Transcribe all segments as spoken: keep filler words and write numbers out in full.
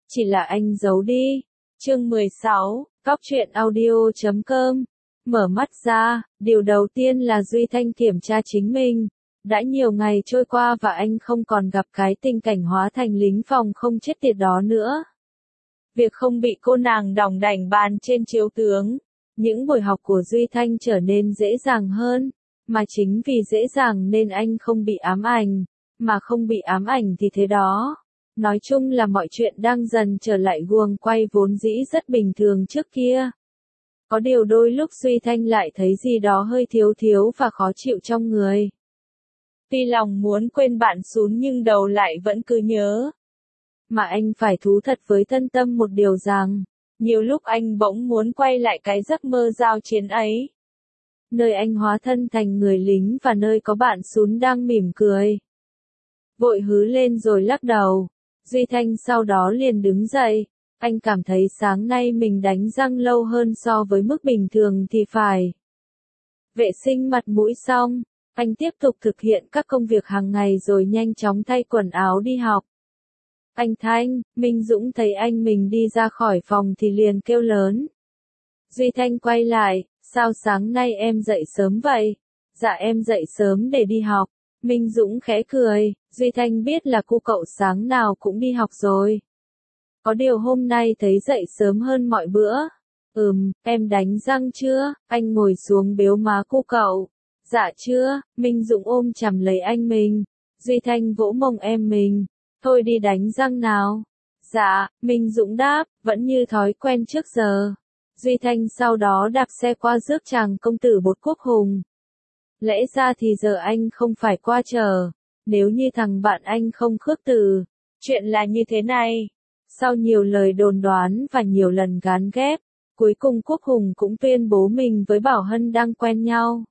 chỉ là anh giấu đi. Chương mười sáu, Cóc truyện audio chấm com. Mở mắt ra, điều đầu tiên là Duy Thanh kiểm tra chính mình. Đã nhiều ngày trôi qua và anh không còn gặp cái tình cảnh hóa thành lính phòng không chết tiệt đó nữa. Việc không bị cô nàng đỏng đảnh bàn trên chiếu tướng, những buổi học của Duy Thanh trở nên dễ dàng hơn, mà chính vì dễ dàng nên anh không bị ám ảnh, mà không bị ám ảnh thì thế đó. Nói chung là mọi chuyện đang dần trở lại guồng quay vốn dĩ rất bình thường trước kia. Có điều đôi lúc Duy Thanh lại thấy gì đó hơi thiếu thiếu và khó chịu trong người. Tuy lòng muốn quên bạn Sún nhưng đầu lại vẫn cứ nhớ. Mà anh phải thú thật với thân tâm một điều rằng, nhiều lúc anh bỗng muốn quay lại cái giấc mơ giao chiến ấy. Nơi anh hóa thân thành người lính và nơi có bạn Sún đang mỉm cười. Vội hứ lên rồi lắc đầu. Duy Thanh sau đó liền đứng dậy. Anh cảm thấy sáng nay mình đánh răng lâu hơn so với mức bình thường thì phải. Vệ sinh mặt mũi xong, anh tiếp tục thực hiện các công việc hàng ngày rồi nhanh chóng thay quần áo đi học. Anh Thanh, Minh Dũng thấy anh mình đi ra khỏi phòng thì liền kêu lớn. Duy Thanh quay lại, sao sáng nay em dậy sớm vậy? Dạ em dậy sớm để đi học. Minh Dũng khẽ cười, Duy Thanh biết là cô cậu sáng nào cũng đi học rồi. Có điều hôm nay thấy dậy sớm hơn mọi bữa. Ừm, em đánh răng chưa? Anh ngồi xuống bếu má cô cậu. Dạ chưa, Minh Dũng ôm chầm lấy anh mình. Duy Thanh vỗ mông em mình. Thôi đi đánh răng nào. Dạ, Minh Dũng đáp, vẫn như thói quen trước giờ. Duy Thanh sau đó đạp xe qua rước chàng công tử Bột Quốc Hùng. Lẽ ra thì giờ anh không phải qua chờ, nếu như thằng bạn anh không khước từ. Chuyện là như thế này. Sau nhiều lời đồn đoán và nhiều lần gán ghép, cuối cùng Quốc Hùng cũng tuyên bố mình với Bảo Hân đang quen nhau.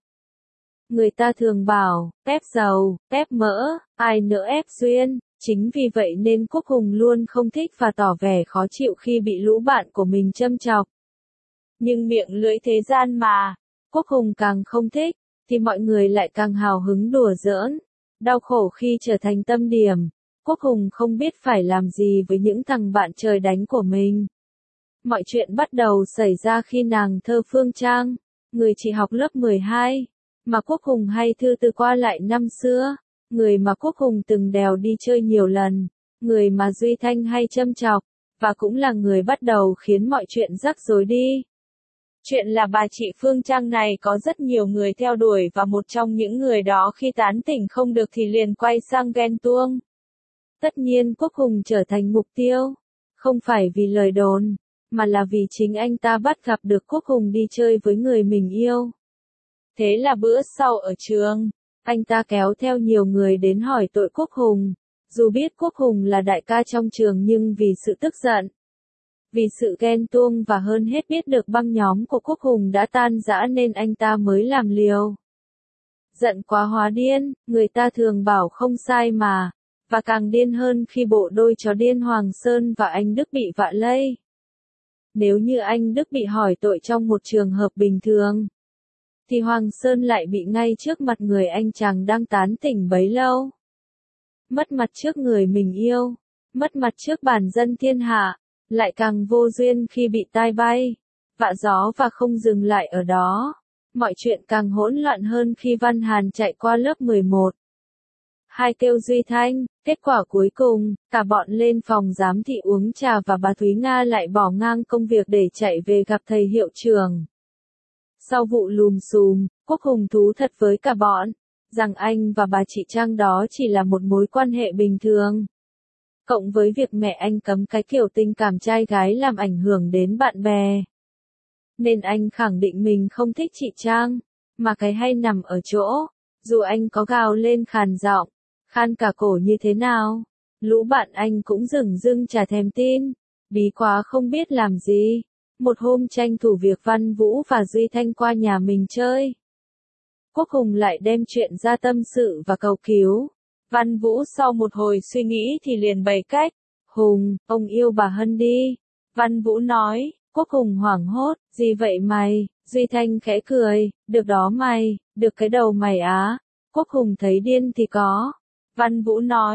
Người ta thường bảo, ép giàu, ép mỡ, ai nỡ ép duyên. Chính vì vậy nên Quốc Hùng luôn không thích và tỏ vẻ khó chịu khi bị lũ bạn của mình châm chọc. Nhưng miệng lưỡi thế gian mà, Quốc Hùng càng không thích, thì mọi người lại càng hào hứng đùa giỡn. Đau khổ khi trở thành tâm điểm, Quốc Hùng không biết phải làm gì với những thằng bạn trời đánh của mình. Mọi chuyện bắt đầu xảy ra khi nàng Thơ Phương Trang, người chỉ học lớp mười hai, mà Quốc Hùng hay thư từ qua lại năm xưa, người mà Quốc Hùng từng đèo đi chơi nhiều lần, người mà Duy Thanh hay châm chọc, và cũng là người bắt đầu khiến mọi chuyện rắc rối đi. Chuyện là bà chị Phương Trang này có rất nhiều người theo đuổi và một trong những người đó khi tán tỉnh không được thì liền quay sang ghen tuông. Tất nhiên Quốc Hùng trở thành mục tiêu, không phải vì lời đồn, mà là vì chính anh ta bắt gặp được Quốc Hùng đi chơi với người mình yêu. Thế là bữa sau ở trường, anh ta kéo theo nhiều người đến hỏi tội Quốc Hùng, dù biết Quốc Hùng là đại ca trong trường nhưng vì sự tức giận, vì sự ghen tuông và hơn hết biết được băng nhóm của Quốc Hùng đã tan rã nên anh ta mới làm liều. Giận quá hóa điên, người ta thường bảo không sai mà, và càng điên hơn khi bộ đôi chó điên Hoàng Sơn và anh Đức bị vạ lây. Nếu như anh Đức bị hỏi tội trong một trường hợp bình thường, thì Hoàng Sơn lại bị ngay trước mặt người anh chàng đang tán tỉnh bấy lâu. Mất mặt trước người mình yêu, mất mặt trước bản dân thiên hạ, lại càng vô duyên khi bị tai bay, vạ gió và không dừng lại ở đó. Mọi chuyện càng hỗn loạn hơn khi Văn Hàn chạy qua lớp mười một. Hai kêu Duy Thanh, kết quả cuối cùng, cả bọn lên phòng giám thị uống trà và bà Thúy Nga lại bỏ ngang công việc để chạy về gặp thầy hiệu trưởng. Sau vụ lùm xùm, Quốc Hùng thú thật với cả bọn, rằng anh và bà chị Trang đó chỉ là một mối quan hệ bình thường. Cộng với việc mẹ anh cấm cái kiểu tình cảm trai gái làm ảnh hưởng đến bạn bè. Nên anh khẳng định mình không thích chị Trang, mà cái hay nằm ở chỗ, dù anh có gào lên khàn giọng, khan cả cổ như thế nào, lũ bạn anh cũng dửng dưng chả thèm tin, bí quá không biết làm gì. Một hôm tranh thủ việc Văn Vũ và Duy Thanh qua nhà mình chơi. Quốc Hùng lại đem chuyện ra tâm sự và cầu cứu. Văn Vũ sau một hồi suy nghĩ thì liền bày cách. Hùng, ông yêu bà Hân đi. Văn Vũ nói. Quốc Hùng hoảng hốt. Gì vậy mày? Duy Thanh khẽ cười. Được đó mày, được cái đầu mày á. Quốc Hùng thấy điên thì có. Văn Vũ nói.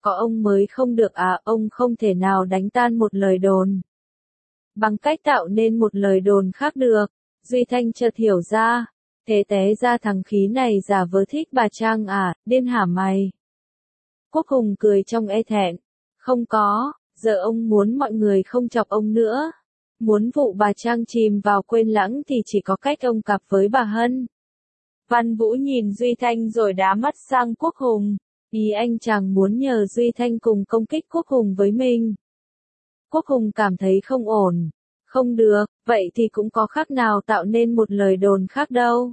có ông mới không được à, ông không thể nào đánh tan một lời đồn bằng cách tạo nên một lời đồn khác được. Duy Thanh chợt hiểu ra, thế té ra thằng khí này giả vờ thích bà Trang à, điên hả mày? Quốc Hùng cười trong e thẹn, không có, giờ ông muốn mọi người không chọc ông nữa. Muốn vụ bà Trang chìm vào quên lãng thì chỉ có cách ông cặp với bà Hân. Văn Vũ nhìn Duy Thanh rồi đá mắt sang Quốc Hùng, ý anh chàng muốn nhờ Duy Thanh cùng công kích Quốc Hùng với mình. Quốc Hùng cảm thấy không ổn. Không được, vậy thì cũng có khác nào tạo nên một lời đồn khác đâu.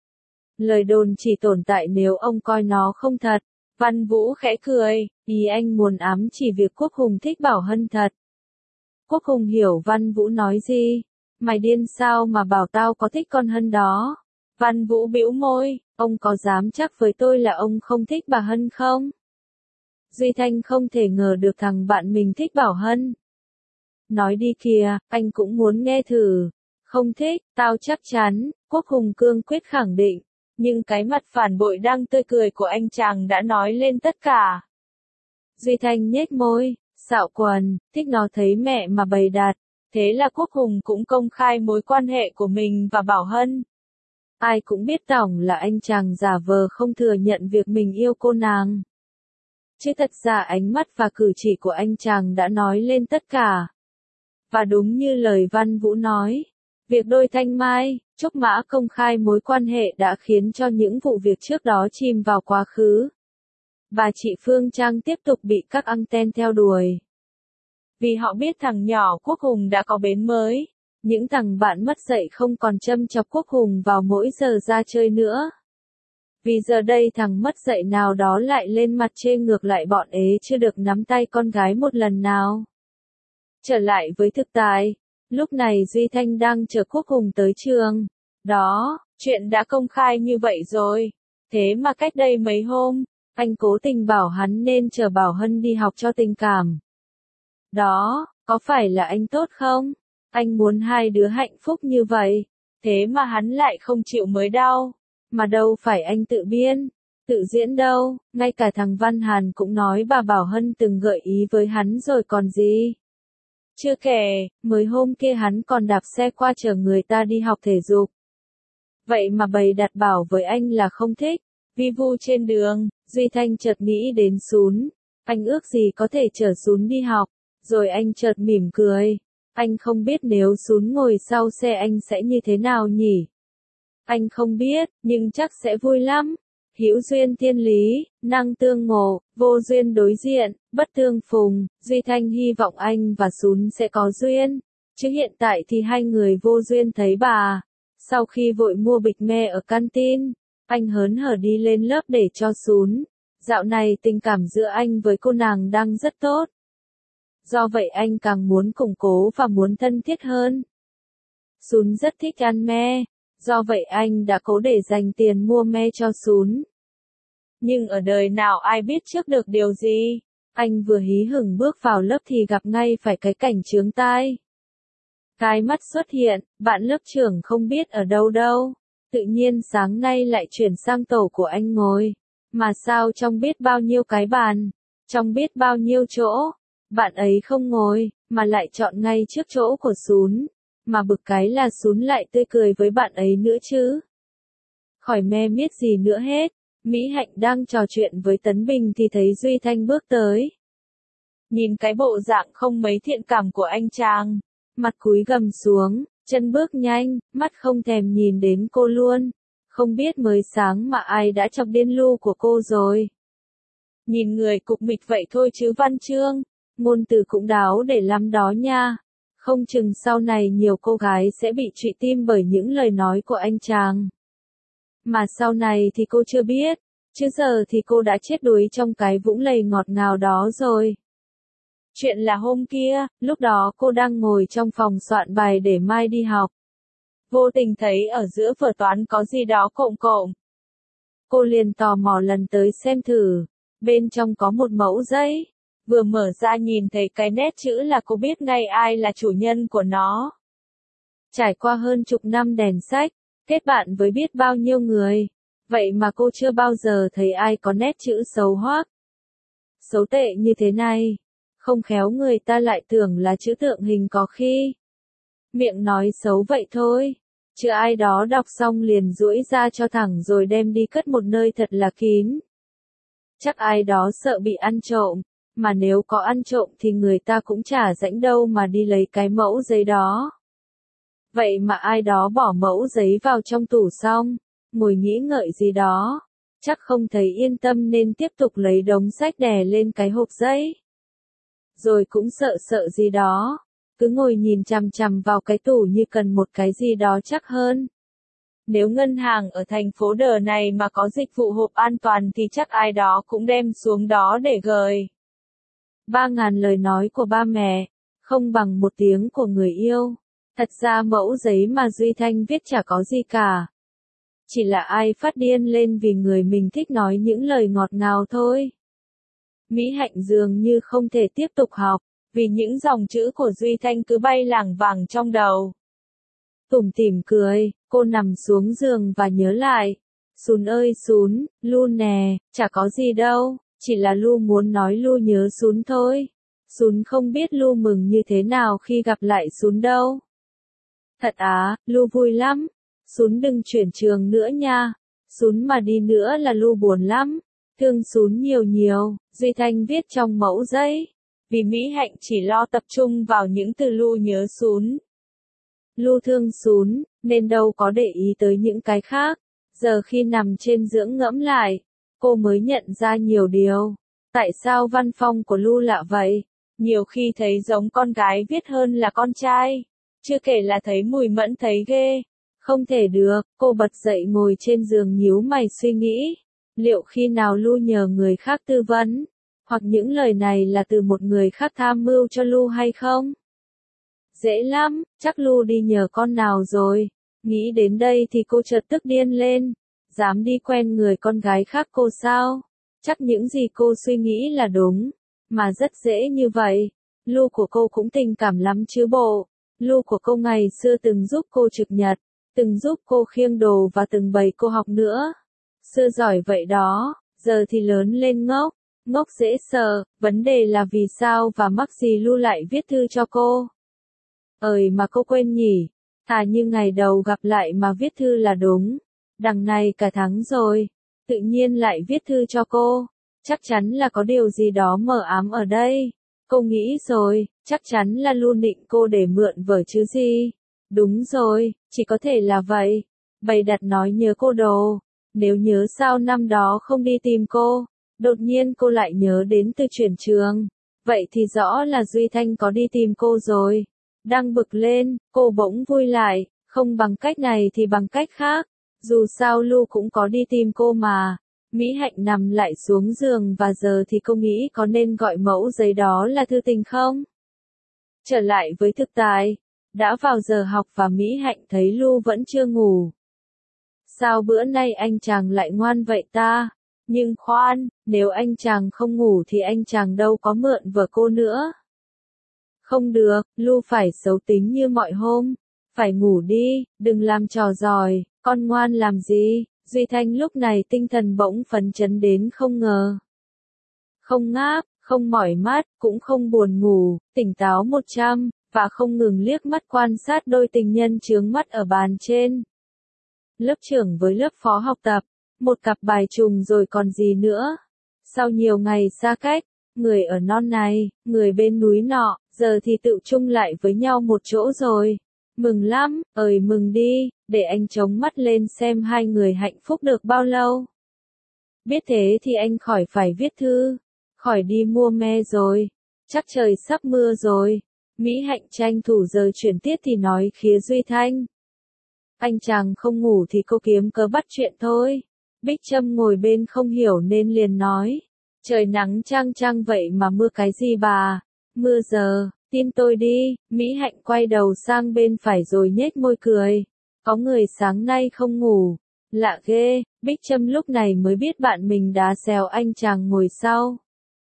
Lời đồn chỉ tồn tại nếu ông coi nó không thật. Văn Vũ khẽ cười, ý anh muốn ám chỉ việc Quốc Hùng thích Bảo Hân thật. Quốc Hùng hiểu Văn Vũ nói gì. Mày điên sao mà bảo tao có thích con Hân đó. Văn Vũ bĩu môi, ông có dám chắc với tôi là ông không thích bà Hân không? Duy Thanh không thể ngờ được thằng bạn mình thích Bảo Hân. Nói đi kìa, anh cũng muốn nghe thử. Không thích, tao chắc chắn, Quốc Hùng cương quyết khẳng định. Nhưng cái mặt phản bội đang tươi cười của anh chàng đã nói lên tất cả. Duy Thanh nhếch môi, xạo quần, thích nó thấy mẹ mà bày đặt. Thế là Quốc Hùng cũng công khai mối quan hệ của mình và Bảo Hân. Ai cũng biết tổng là anh chàng giả vờ không thừa nhận việc mình yêu cô nàng. Chứ thật ra ánh mắt và cử chỉ của anh chàng đã nói lên tất cả. Và đúng như lời Văn Vũ nói, việc đôi Thanh Mai, Trúc Mã công khai mối quan hệ đã khiến cho những vụ việc trước đó chìm vào quá khứ. Bà chị Phương Trang tiếp tục bị các anten theo đuổi. Vì họ biết thằng nhỏ Quốc Hùng đã có bến mới, những thằng bạn mất dạy không còn châm chọc Quốc Hùng vào mỗi giờ ra chơi nữa. Vì giờ đây thằng mất dạy nào đó lại lên mặt chê ngược lại bọn ế chưa được nắm tay con gái một lần nào. Trở lại với thực tại, lúc này Duy Thanh đang chờ Quốc Hùng tới trường. Đó, chuyện đã công khai như vậy rồi. Thế mà cách đây mấy hôm, anh cố tình bảo hắn nên chờ Bảo Hân đi học cho tình cảm. Đó, có phải là anh tốt không? Anh muốn hai đứa hạnh phúc như vậy. Thế mà hắn lại không chịu mới đau. Mà đâu phải anh tự biên, tự diễn đâu. Ngay cả thằng Văn Hàn cũng nói bà Bảo Hân từng gợi ý với hắn rồi còn gì. Chưa kể, mới hôm kia hắn còn đạp xe qua chở người ta đi học thể dục. Vậy mà bày đặt bảo với anh là không thích. Vi vu trên đường, Duy Thanh chợt nghĩ đến Sún. Anh ước gì có thể chở Sún đi học. Rồi anh chợt mỉm cười. Anh không biết nếu Sún ngồi sau xe anh sẽ như thế nào nhỉ? Anh không biết, nhưng chắc sẽ vui lắm. Hữu duyên thiên lý, năng tương ngộ, vô duyên đối diện, bất tương phùng. Duy Thanh hy vọng anh và Sún sẽ có duyên. Chứ hiện tại thì hai người vô duyên thấy bà. Sau khi vội mua bịch me ở canteen, anh hớn hở đi lên lớp để cho Sún. Dạo này tình cảm giữa anh với cô nàng đang rất tốt. Do vậy anh càng muốn củng cố và muốn thân thiết hơn. Sún rất thích ăn me. Do vậy anh đã cố để dành tiền mua me cho Sún. Nhưng ở đời nào ai biết trước được điều gì? Anh vừa hí hửng bước vào lớp thì gặp ngay phải cái cảnh chướng tai. Cái mắt xuất hiện, bạn lớp trưởng không biết ở đâu đâu. Tự nhiên sáng nay lại chuyển sang tổ của anh ngồi. Mà sao trong biết bao nhiêu cái bàn, trong biết bao nhiêu chỗ, bạn ấy không ngồi, mà lại chọn ngay trước chỗ của Sún. Mà bực cái là Sún lại tươi cười với bạn ấy nữa chứ. Khỏi me miết gì nữa hết, Mỹ Hạnh đang trò chuyện với Tấn Bình thì thấy Duy Thanh bước tới. Nhìn cái bộ dạng không mấy thiện cảm của anh chàng, mặt cúi gằm xuống, chân bước nhanh, mắt không thèm nhìn đến cô luôn. Không biết mới sáng mà ai đã chọc điên lu của cô rồi. Nhìn người cục mịch vậy thôi chứ Văn Chương, ngôn từ cũng đáo để lắm đó nha. Không chừng sau này nhiều cô gái sẽ bị trụy tim bởi những lời nói của anh chàng. Mà sau này thì cô chưa biết, chứ giờ thì cô đã chết đuối trong cái vũng lầy ngọt ngào đó rồi. Chuyện là hôm kia, lúc đó cô đang ngồi trong phòng soạn bài để mai đi học. Vô tình thấy ở giữa vở toán có gì đó cộm cộm. Cô liền tò mò lần tới xem thử. Bên trong có một mẫu giấy. Vừa mở ra nhìn thấy cái nét chữ là cô biết ngay ai là chủ nhân của nó. Trải qua hơn chục năm đèn sách, kết bạn với biết bao nhiêu người. Vậy mà cô chưa bao giờ thấy ai có nét chữ xấu hoắc. xấu tệ như thế này. Không khéo người ta lại tưởng là chữ tượng hình có khi. Miệng nói xấu vậy thôi. Chứ ai đó đọc xong liền duỗi ra cho thẳng rồi đem đi cất một nơi thật là kín. Chắc ai đó sợ bị ăn trộm, mà nếu có ăn trộm thì người ta cũng chả rảnh đâu mà đi lấy cái mẫu giấy đó. Vậy mà ai đó bỏ mẫu giấy vào trong tủ xong, ngồi nghĩ ngợi gì đó, chắc không thấy yên tâm nên tiếp tục lấy đống sách đè lên cái hộp giấy. Rồi cũng sợ sợ gì đó, cứ ngồi nhìn chằm chằm vào cái tủ như cần một cái gì đó chắc hơn. Nếu ngân hàng ở thành phố đờ này mà có dịch vụ hộp an toàn thì chắc ai đó cũng đem xuống đó để gửi. Ba ngàn lời nói của ba mẹ, không bằng một tiếng của người yêu. Thật ra mẫu giấy mà Duy Thanh viết chả có gì cả. Chỉ là ai phát điên lên vì người mình thích nói những lời ngọt ngào thôi. Mỹ Hạnh dường như không thể tiếp tục học, vì những dòng chữ của Duy Thanh cứ bay lảng vảng trong đầu. Tủm tỉm cười, cô nằm xuống giường và nhớ lại. Sún ơi Sún, Lu nè, chả có gì đâu, chỉ là Lu muốn nói Lu nhớ Sún thôi. Sún không biết Lu mừng như thế nào khi gặp lại Sún đâu. Thật á, Lu vui lắm. Sún đừng chuyển trường nữa nha. Sún mà đi nữa là Lu buồn lắm. Thương Sún nhiều nhiều, Duy Thanh viết trong mẫu giấy. Vì Mỹ Hạnh chỉ lo tập trung vào những từ Lu nhớ Sún. Lu thương Sún, nên đâu có để ý tới những cái khác. Giờ khi nằm trên giường ngẫm lại, cô mới nhận ra nhiều điều. Tại sao văn phong của Lu lạ vậy? Nhiều khi thấy giống con gái viết hơn là con trai. Chưa kể là thấy mùi mẫn thấy ghê. Không thể được, cô bật dậy ngồi trên giường nhíu mày suy nghĩ. Liệu khi nào Lu nhờ người khác tư vấn? Hoặc những lời này là từ một người khác tham mưu cho Lu hay không? Dễ lắm, chắc Lu đi nhờ con nào rồi. Nghĩ đến đây thì cô chợt tức điên lên. Dám đi quen người con gái khác cô sao? Chắc những gì cô suy nghĩ là đúng. Mà rất dễ như vậy. Lu của cô cũng tình cảm lắm chứ bộ. Lu của cô ngày xưa từng giúp cô trực nhật, từng giúp cô khiêng đồ và từng bày cô học nữa. Xưa giỏi vậy đó, giờ thì lớn lên ngốc. Ngốc dễ sợ, vấn đề là vì sao và mắc gì Lu lại viết thư cho cô. Ơi mà cô quên nhỉ, thà như ngày đầu gặp lại mà viết thư là đúng. Đằng này cả tháng rồi, tự nhiên lại viết thư cho cô. Chắc chắn là có điều gì đó mờ ám ở đây. Cô nghĩ rồi, chắc chắn là Lu định cô để mượn vở chứ gì. Đúng rồi, chỉ có thể là vậy. Bày đặt nói nhớ cô đồ. Nếu nhớ sao năm đó không đi tìm cô, đột nhiên cô lại nhớ đến từ chuyển trường. Vậy thì rõ là Duy Thanh có đi tìm cô rồi. Đang bực lên, cô bỗng vui lại, không bằng cách này thì bằng cách khác. Dù sao Lu cũng có đi tìm cô mà. Mỹ Hạnh nằm lại xuống giường và giờ thì cô nghĩ có nên gọi mẫu giấy đó là thư tình không? Trở lại với thực tại, đã vào giờ học và Mỹ Hạnh thấy Lu vẫn chưa ngủ. Sao bữa nay anh chàng lại ngoan vậy ta? Nhưng khoan, nếu anh chàng không ngủ thì anh chàng đâu có mượn vở cô nữa. Không được, Lu phải xấu tính như mọi hôm. Phải ngủ đi, đừng làm trò giỏi, con ngoan làm gì? Duy Thanh lúc này tinh thần bỗng phấn chấn đến không ngờ. Không ngáp, không mỏi mắt, cũng không buồn ngủ, tỉnh táo một trăm, và không ngừng liếc mắt quan sát đôi tình nhân chướng mắt ở bàn trên. Lớp trưởng với lớp phó học tập, một cặp bài trùng rồi còn gì nữa. Sau nhiều ngày xa cách, người ở non này, người bên núi nọ, giờ thì tự chung lại với nhau một chỗ rồi. Mừng lắm, ơi mừng đi, để anh chống mắt lên xem hai người hạnh phúc được bao lâu. Biết thế thì anh khỏi phải viết thư, khỏi đi mua me rồi, chắc trời sắp mưa rồi. Mỹ Hạnh tranh thủ giờ chuyển tiết thì nói khía Duy Thanh. Anh chàng không ngủ thì cô kiếm cớ bắt chuyện thôi. Bích Trâm ngồi bên không hiểu nên liền nói. Trời nắng chang chang vậy mà mưa cái gì bà? Mưa giờ, tin tôi đi. Mỹ Hạnh quay đầu sang bên phải rồi nhếch môi cười. Có người sáng nay không ngủ. Lạ ghê, Bích Trâm lúc này mới biết bạn mình đá xèo anh chàng ngồi sau.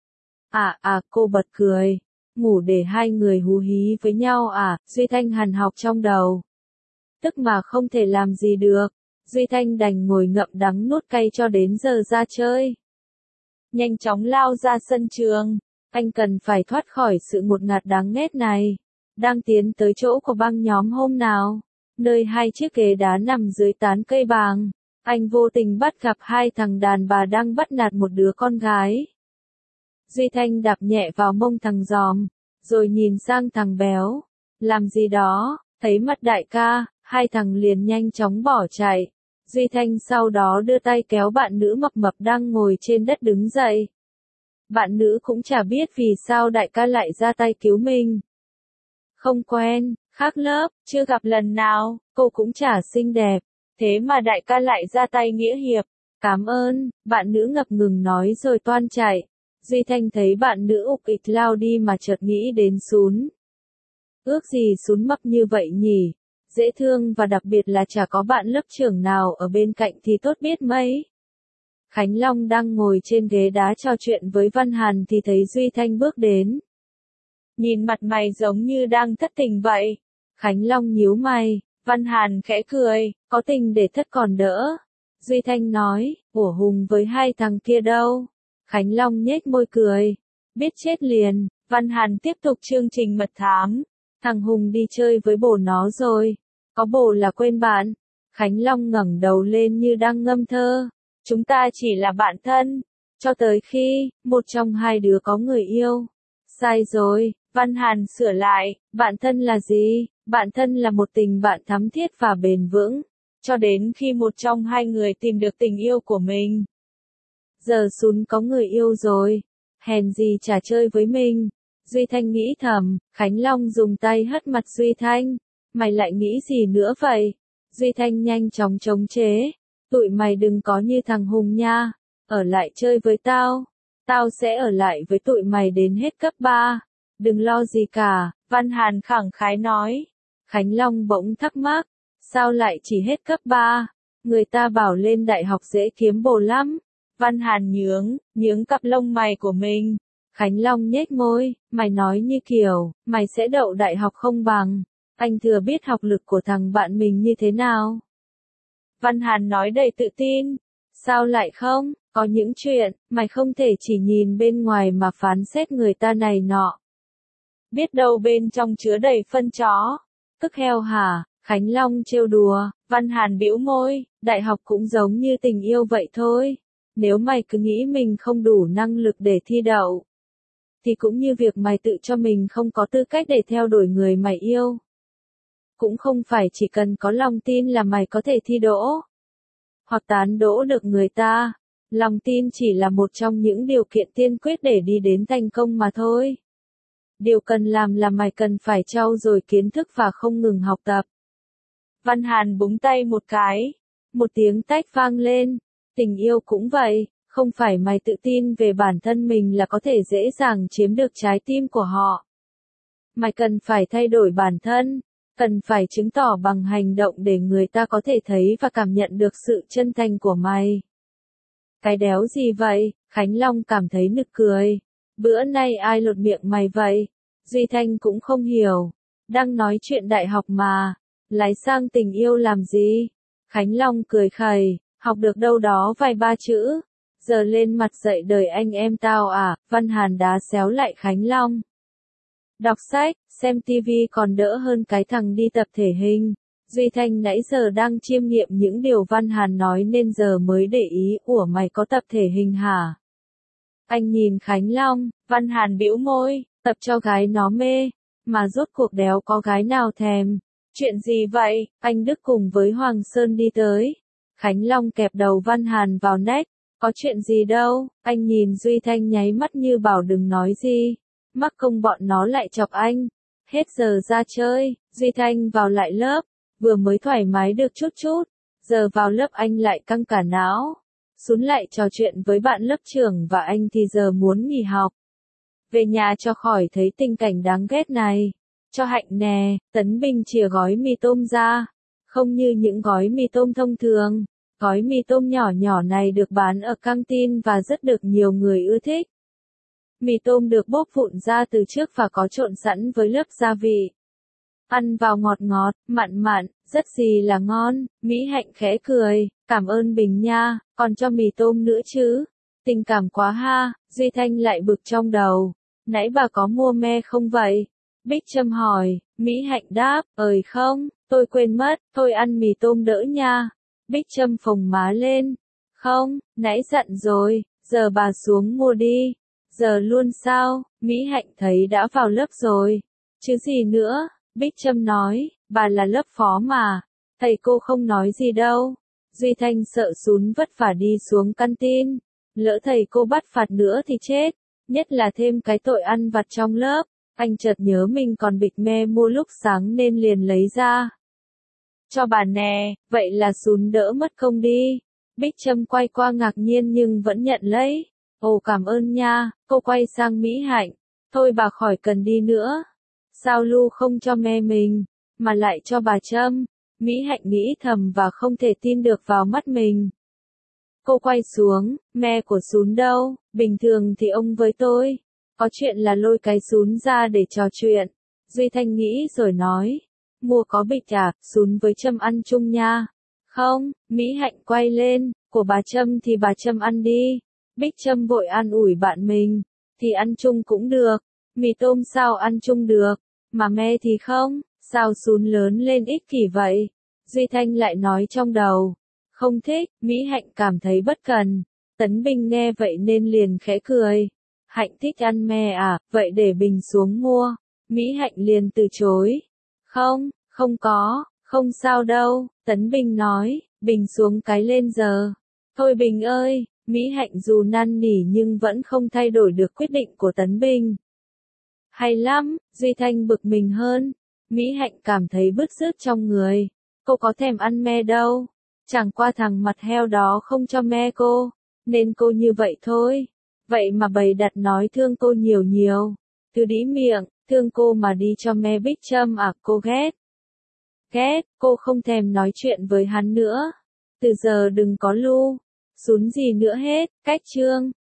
À à cô bật cười. Ngủ để hai người hú hí với nhau à? Duy Thanh hằn học trong đầu. Tức mà không thể làm gì được. Duy Thanh đành ngồi ngậm đắng nuốt cay cho đến giờ ra chơi. nhanh chóng lao ra sân trường. Anh cần phải thoát khỏi sự ngột ngạt đáng ghét này. Đang tiến tới chỗ của băng nhóm hôm nào, nơi hai chiếc ghế đá nằm dưới tán cây bàng, anh vô tình bắt gặp hai thằng đàn bà đang bắt nạt một đứa con gái. Duy Thanh đạp nhẹ vào mông thằng giòm, rồi nhìn sang thằng béo. Làm gì đó, thấy mặt đại ca, hai thằng liền nhanh chóng bỏ chạy. Duy Thanh sau đó đưa tay kéo bạn nữ mập mập đang ngồi trên đất đứng dậy. Bạn nữ cũng chả biết vì sao đại ca lại ra tay cứu mình. Không quen, khác lớp, chưa gặp lần nào, cô cũng chả xinh đẹp. Thế mà đại ca lại ra tay nghĩa hiệp. Cảm ơn, bạn nữ ngập ngừng nói rồi toan chạy. Duy Thanh thấy bạn nữ ục ịch lao đi mà chợt nghĩ đến Sún. Ước gì Sún mập như vậy nhỉ, dễ thương và đặc biệt là chả có bạn lớp trưởng nào ở bên cạnh thì tốt biết mấy. Khánh Long đang ngồi trên ghế đá trò chuyện với Văn Hàn thì thấy Duy Thanh bước đến. Nhìn mặt mày giống như đang thất tình vậy. Khánh Long nhíu mày, Văn Hàn khẽ cười, có tình để thất còn đỡ. Duy Thanh nói, ủa Hùng với hai thằng kia đâu? Khánh Long nhếch môi cười, biết chết liền. Văn Hàn tiếp tục chương trình mật thám. Thằng Hùng đi chơi với bồ nó rồi. Có bồ là quên bạn. Khánh Long ngẩng đầu lên như đang ngâm thơ. Chúng ta chỉ là bạn thân. Cho tới khi, một trong hai đứa có người yêu. Sai rồi, Văn Hàn sửa lại, bạn thân là gì? Bạn thân là một tình bạn thắm thiết và bền vững. Cho đến khi một trong hai người tìm được tình yêu của mình. Giờ Sún có người yêu rồi. Hèn gì chả chơi với mình. Duy Thanh nghĩ thầm, Khánh Long dùng tay hất mặt Duy Thanh. Mày lại nghĩ gì nữa vậy? Duy Thanh nhanh chóng chống chế. Tụi mày đừng có như thằng Hùng nha. Ở lại chơi với tao. Tao sẽ ở lại với tụi mày đến hết cấp ba. Đừng lo gì cả, Văn Hàn khẳng khái nói. Khánh Long bỗng thắc mắc. Sao lại chỉ hết cấp ba? Người ta bảo lên đại học dễ kiếm bồ lắm. Văn Hàn nhướng, nhướng cặp lông mày của mình. Khánh Long nhếch môi, mày nói như kiểu, mày sẽ đậu đại học không bằng. Anh thừa biết học lực của thằng bạn mình như thế nào. Văn Hàn nói đầy tự tin. Sao lại không, có những chuyện, mày không thể chỉ nhìn bên ngoài mà phán xét người ta này nọ. Biết đâu bên trong chứa đầy phân chó. Tức heo hả, Khánh Long trêu đùa, Văn Hàn bĩu môi, đại học cũng giống như tình yêu vậy thôi. Nếu mày cứ nghĩ mình không đủ năng lực để thi đậu, thì cũng như việc mày tự cho mình không có tư cách để theo đuổi người mày yêu. Cũng không phải chỉ cần có lòng tin là mày có thể thi đỗ, hoặc tán đỗ được người ta. Lòng tin chỉ là một trong những điều kiện tiên quyết để đi đến thành công mà thôi. Điều cần làm là mày cần phải trau dồi kiến thức và không ngừng học tập. Văn Hàn búng tay một cái. Một tiếng tách vang lên. Tình yêu cũng vậy, không phải mày tự tin về bản thân mình là có thể dễ dàng chiếm được trái tim của họ. Mày cần phải thay đổi bản thân, cần phải chứng tỏ bằng hành động để người ta có thể thấy và cảm nhận được sự chân thành của mày. Cái đéo gì vậy? Khánh Long cảm thấy nực cười. Bữa nay ai lột miệng mày vậy? Duy Thanh cũng không hiểu. Đang nói chuyện đại học mà. Lái sang tình yêu làm gì? Khánh Long cười khẩy. Học được đâu đó vài ba chữ. Giờ lên mặt dậy đời anh em tao à? Văn Hàn đá xéo lại Khánh Long. Đọc sách, xem tivi còn đỡ hơn cái thằng đi tập thể hình. Duy Thanh nãy giờ đang chiêm nghiệm những điều Văn Hàn nói nên giờ mới để ý, ủa mày có tập thể hình hả? Anh nhìn Khánh Long, Văn Hàn bĩu môi, tập cho gái nó mê, mà rốt cuộc đéo có gái nào thèm. Chuyện gì vậy? Anh Đức cùng với Hoàng Sơn đi tới. Khánh Long kẹp đầu Văn Hàn vào nách, có chuyện gì đâu, anh nhìn Duy Thanh nháy mắt như bảo đừng nói gì. Mắc công bọn nó lại chọc anh. Hết giờ ra chơi, Duy Thanh vào lại lớp. Vừa mới thoải mái được chút chút, giờ vào lớp anh lại căng cả não. Sún lại trò chuyện với bạn lớp trưởng và anh thì giờ muốn nghỉ học. Về nhà cho khỏi thấy tình cảnh đáng ghét này. Cho Hạnh nè, Tấn Bình chìa gói mì tôm ra. Không như những gói mì tôm thông thường. Gói mì tôm nhỏ nhỏ này được bán ở căng tin và rất được nhiều người ưa thích. Mì tôm được bốc vụn ra từ trước và có trộn sẵn với lớp gia vị. Ăn vào ngọt ngọt, mặn mặn, rất gì là ngon. Mỹ Hạnh khẽ cười, cảm ơn Bình nha, còn cho mì tôm nữa chứ. Tình cảm quá ha, Duy Thanh lại bực trong đầu. Nãy bà có mua me không vậy? Bích Trâm hỏi, Mỹ Hạnh đáp, ời không, tôi quên mất, tôi ăn mì tôm đỡ nha. Bích Trâm phồng má lên, không, nãy dặn rồi, giờ bà xuống mua đi. Giờ luôn sao, Mỹ Hạnh thấy đã vào lớp rồi. Chứ gì nữa, Bích Trâm nói, bà là lớp phó mà, thầy cô không nói gì đâu. Duy Thanh sợ sún vất vả đi xuống căn tin, lỡ thầy cô bắt phạt nữa thì chết, nhất là thêm cái tội ăn vặt trong lớp. Anh chợt nhớ mình còn bịch me mua lúc sáng nên liền lấy ra. Cho bà nè, vậy là sún đỡ mất công đi. Bích Trâm quay qua ngạc nhiên nhưng vẫn nhận lấy. Ồ cảm ơn nha, cô quay sang Mỹ Hạnh. Thôi bà khỏi cần đi nữa. Sao Lu không cho me mình, mà lại cho bà Trâm? Mỹ Hạnh nghĩ thầm và không thể tin được vào mắt mình. Cô quay xuống, me của sún đâu, bình thường thì ông với tôi. Có chuyện là lôi cái sún ra để trò chuyện. Duy Thanh nghĩ rồi nói. Mua có bịch à, sún với Trâm ăn chung nha. Không, Mỹ Hạnh quay lên, của bà Trâm thì bà Trâm ăn đi. Bích Trâm vội an ủi bạn mình. Thì ăn chung cũng được. Mì tôm sao ăn chung được. Mà me thì không, sao sún lớn lên ích kỷ vậy. Duy Thanh lại nói trong đầu. Không thích, Mỹ Hạnh cảm thấy bất cần. Tấn Bình nghe vậy nên liền khẽ cười. Hạnh thích ăn me à, vậy để Bình xuống mua. Mỹ Hạnh liền từ chối. Không, không có, không sao đâu, Tấn Bình nói, Bình xuống cái lên giờ. Thôi Bình ơi, Mỹ Hạnh dù năn nỉ nhưng vẫn không thay đổi được quyết định của Tấn Bình. Hay lắm, Duy Thanh bực mình hơn. Mỹ Hạnh cảm thấy bứt rứt trong người. Cô có thèm ăn me đâu. Chẳng qua thằng mặt heo đó không cho me cô, nên cô như vậy thôi. Vậy mà bày đặt nói thương cô nhiều nhiều. Từ đĩ miệng, thương cô mà đi cho me Bích Trâm à, cô ghét. Ghét, cô không thèm nói chuyện với hắn nữa. Từ giờ đừng có Lu, sún gì nữa hết, cách chương.